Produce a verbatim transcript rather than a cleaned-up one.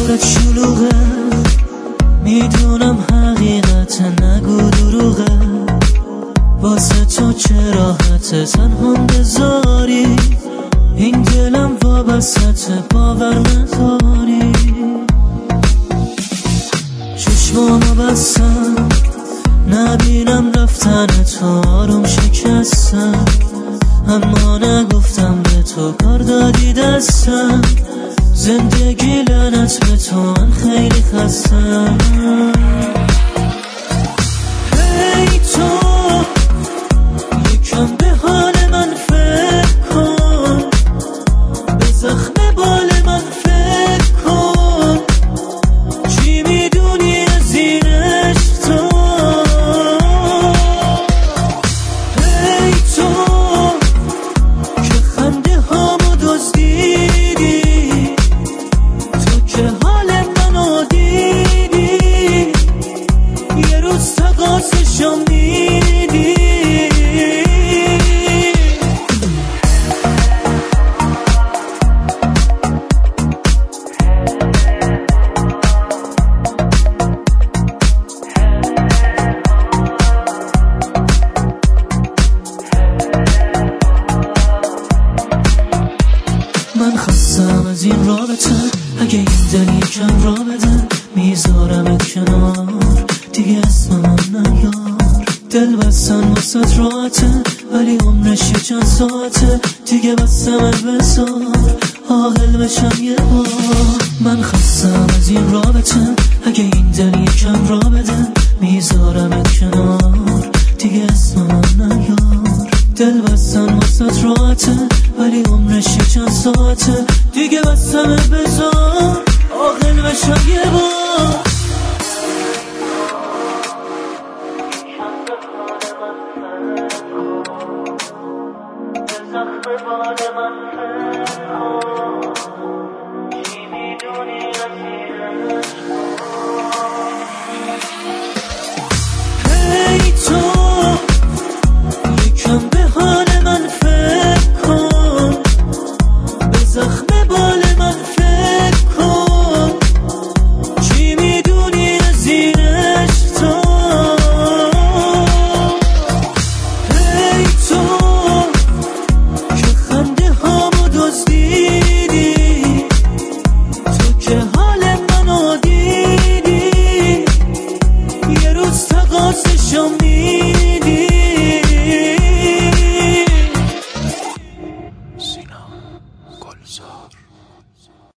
صورت شلوغه، میدونم حقیقت نگو دروغه، واسه تو چه راحته تنها بذاری، این دلم وابسته باور نداری. چشمامو بستم نبینم رفتن تو، آروم شکستم اما نگفتم به تو، کار دادی دستم، زندگی لعنت به تو، من خیلی خستم. هی تو یکم به حال من فکر کن، به زخم بال من فکر کن، چی میدونی از این عشق تو؟ هی تو که خنده هامو دزدیدی، تو که حال منو دیدی، یه روز تقاصشو میدی. من خستم از این رابطه، اگه این دل یکم را بده، میذارم کنار دیگه اسم من نیار. دل بستن واسه راحته ولی عمرش یه چند ساعته، دیگه بستم بذار عاقل بشم یه بار. من خستم از این رابطه، اگه این دل یکم را بده، میذارم کنار دیگه اسم من نیار. دل بستن واسه راحته ولی عمرش یه چند ساعته، دیگه بستم بذار عاقل بشم یه بار. هی تو یکم به حال من فکر کن، به زخم بال من فکر کن، چی میدونی از این عشق تو؟ هی تو که خنده هامو دزدیدی، تو که حال منو دیدی، یه روز تقاصشو میدی.